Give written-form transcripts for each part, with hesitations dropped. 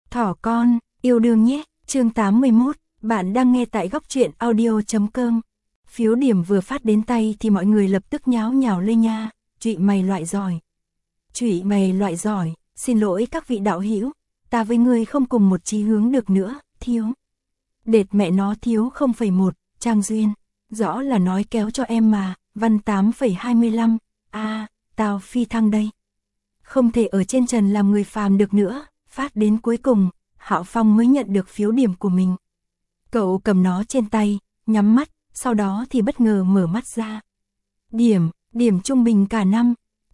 Thỏ con, yêu đương nhé, chương 81, bạn đang nghe tại góc truyện audio.com. Phiếu điểm vừa phát đến tay thì mọi người lập tức nháo nhào lên nha, trụy mày loại giỏi. Trụy mày loại giỏi, xin lỗi các vị đạo hữu, ta với ngươi không cùng một chí hướng được nữa, thiếu. Đệt mẹ nó thiếu 0,1, Trang Duyên, rõ là nói kéo cho em mà, văn 8,25, tao phi thăng đây. Không thể ở trên trần làm người phàm được nữa, phát đến cuối cùng, Hạo Phong mới nhận được phiếu điểm của mình. Cậu cầm nó trên tay, nhắm mắt, sau đó thì bất ngờ mở mắt ra. Điểm trung bình cả năm,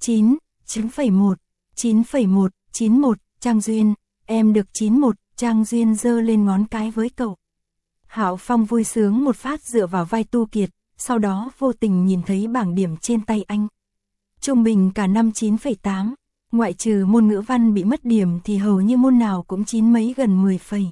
9,1, 9,1, 91, Trang Duyên, em được 91, Trang Duyên giơ lên ngón cái với cậu. Hạo Phong vui sướng một phát dựa vào vai Tu Kiệt, sau đó vô tình nhìn thấy bảng điểm trên tay anh. Trung bình cả năm 9,8, ngoại trừ môn ngữ văn bị mất điểm thì hầu như môn nào cũng 9 mấy gần 10 phẩy.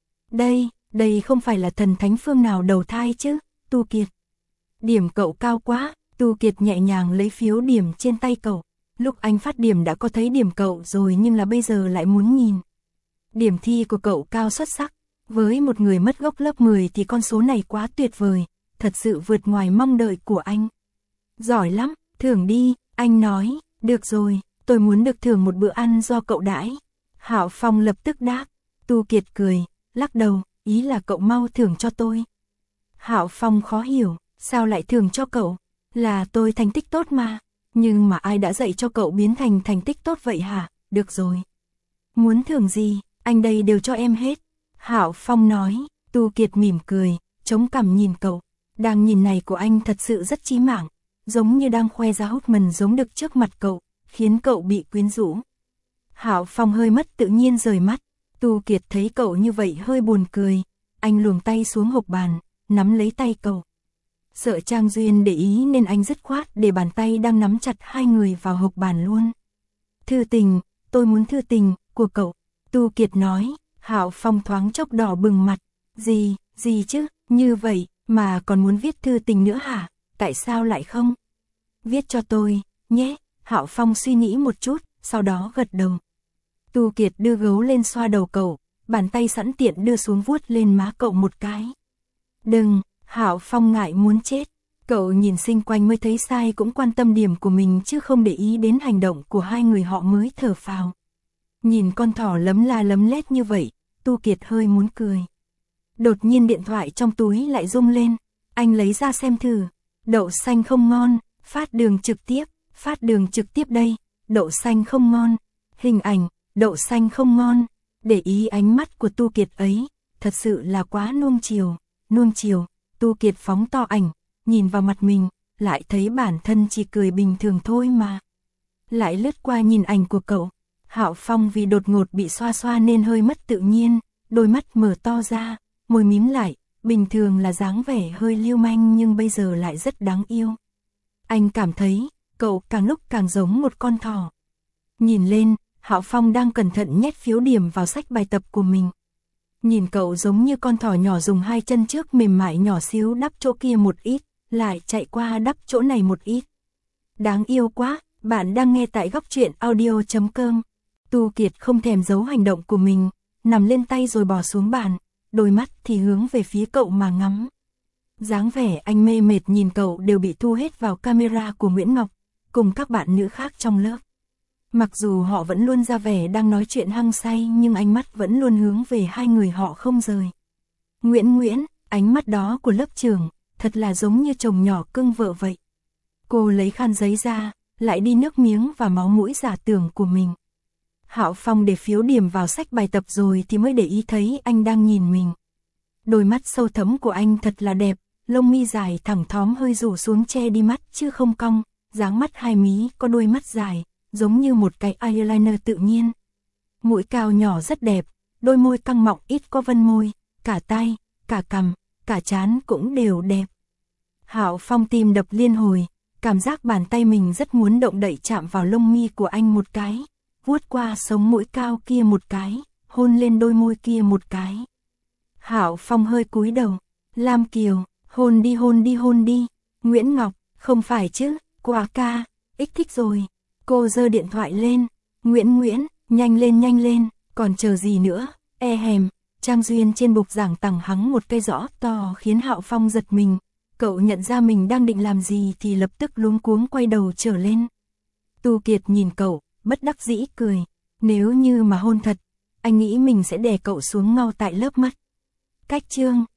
Đây không phải là thần thánh phương nào đầu thai chứ, Tu Kiệt. Điểm cậu cao quá, Tu Kiệt nhẹ nhàng lấy phiếu điểm trên tay cậu. Lúc anh phát điểm đã có thấy điểm cậu rồi nhưng là bây giờ lại muốn nhìn. Điểm thi của cậu cao xuất sắc, với một người mất gốc lớp 10 thì con số này quá tuyệt vời, thật sự vượt ngoài mong đợi của anh. Giỏi lắm, thưởng đi, anh nói, được rồi, tôi muốn được thưởng một bữa ăn do cậu đãi. Hạo Phong lập tức đáp, Tu Kiệt cười, lắc đầu, ý là cậu mau thưởng cho tôi. Hạo Phong khó hiểu, sao lại thưởng cho cậu? Là tôi thành tích tốt mà, nhưng mà ai đã dạy cho cậu biến thành thành tích tốt vậy hả? Được rồi. Muốn thưởng gì, anh đây đều cho em hết. Hạo Phong nói, Tu Kiệt mỉm cười, chống cằm nhìn cậu. Đang nhìn này của anh thật sự rất chí mạng, giống như đang khoe ra hút mần giống đực trước mặt cậu, khiến cậu bị quyến rũ. Hạo Phong hơi mất tự nhiên rời mắt, Tu Kiệt thấy cậu như vậy hơi buồn cười, anh luồng tay xuống hộc bàn, nắm lấy tay cậu. Sợ Trang Duyên để ý nên anh dứt khoát để bàn tay đang nắm chặt hai người vào hộc bàn luôn. Thư tình, tôi muốn thư tình của cậu, Tu Kiệt nói. Hạo Phong thoáng chốc đỏ bừng mặt, gì chứ, như vậy mà còn muốn viết thư tình nữa hả, tại sao lại không? Viết cho tôi, nhé, Hạo Phong suy nghĩ một chút, sau đó gật đầu. Tu Kiệt đưa gấu lên xoa đầu cậu, bàn tay sẵn tiện đưa xuống vuốt lên má cậu một cái. Đừng, Hạo Phong ngại muốn chết, cậu nhìn xung quanh mới thấy sai cũng quan tâm điểm của mình chứ không để ý đến hành động của hai người họ mới thở phào. Nhìn con thỏ lấm la lấm lét như vậy, Tu Kiệt hơi muốn cười. Đột nhiên điện thoại trong túi lại rung lên, anh lấy ra xem thử. Đậu xanh không ngon, phát đường trực tiếp đây, đậu xanh không ngon, hình ảnh, đậu xanh không ngon. Để ý ánh mắt của Tu Kiệt ấy, thật sự là quá nuông chiều. Tu Kiệt phóng to ảnh, nhìn vào mặt mình, lại thấy bản thân chỉ cười bình thường thôi mà. Lại lướt qua nhìn ảnh của cậu. Hạo Phong vì đột ngột bị xoa nên hơi mất tự nhiên, đôi mắt mở to ra, môi mím lại, bình thường là dáng vẻ hơi lưu manh nhưng bây giờ lại rất đáng yêu. Anh cảm thấy, cậu càng lúc càng giống một con thỏ. Nhìn lên, Hạo Phong đang cẩn thận nhét phiếu điểm vào sách bài tập của mình. Nhìn cậu giống như con thỏ nhỏ dùng hai chân trước mềm mại nhỏ xíu đắp chỗ kia một ít, lại chạy qua đắp chỗ này một ít. Đáng yêu quá, bạn đang nghe tại góc truyện audio.com. Tu Kiệt không thèm giấu hành động của mình, nằm lên tay rồi bỏ xuống bàn, đôi mắt thì hướng về phía cậu mà ngắm. Dáng vẻ anh mê mệt nhìn cậu đều bị thu hết vào camera của Nguyễn Ngọc, cùng các bạn nữ khác trong lớp. Mặc dù họ vẫn luôn ra vẻ đang nói chuyện hăng say nhưng ánh mắt vẫn luôn hướng về hai người họ không rời. Nguyễn, ánh mắt đó của lớp trưởng, thật là giống như chồng nhỏ cưng vợ vậy. Cô lấy khăn giấy ra, lại đi nước miếng và máu mũi giả tưởng của mình. Hạo Phong để phiếu điểm vào sách bài tập rồi thì mới để ý thấy anh đang nhìn mình. Đôi mắt sâu thẫm của anh thật là đẹp, lông mi dài thẳng thóm hơi rủ xuống che đi mắt chứ không cong, dáng mắt hai mí có đôi mắt dài, giống như một cái eyeliner tự nhiên. Mũi cao nhỏ rất đẹp, đôi môi căng mọng ít có vân môi, cả tai, cả cằm, cả trán cũng đều đẹp. Hạo Phong tim đập liên hồi, cảm giác bàn tay mình rất muốn động đậy chạm vào lông mi của anh một cái. Vuốt qua sống mũi cao kia một cái, hôn lên đôi môi kia một cái. Hạo Phong hơi cúi đầu, Lam Kiều, hôn đi. Nguyễn Ngọc, không phải chứ, quả ca, ích thích rồi. Cô giơ điện thoại lên, Nguyễn, nhanh lên, còn chờ gì nữa, E hèm, Trang Duyên trên bục giảng tằng hắng một cây rõ to khiến Hạo Phong giật mình. Cậu nhận ra mình đang định làm gì thì lập tức luống cuống quay đầu trở lên. Tu Kiệt nhìn cậu, bất đắc dĩ cười. Nếu như mà hôn thật, anh nghĩ mình sẽ đè cậu xuống ngao tại lớp mất. Cách chương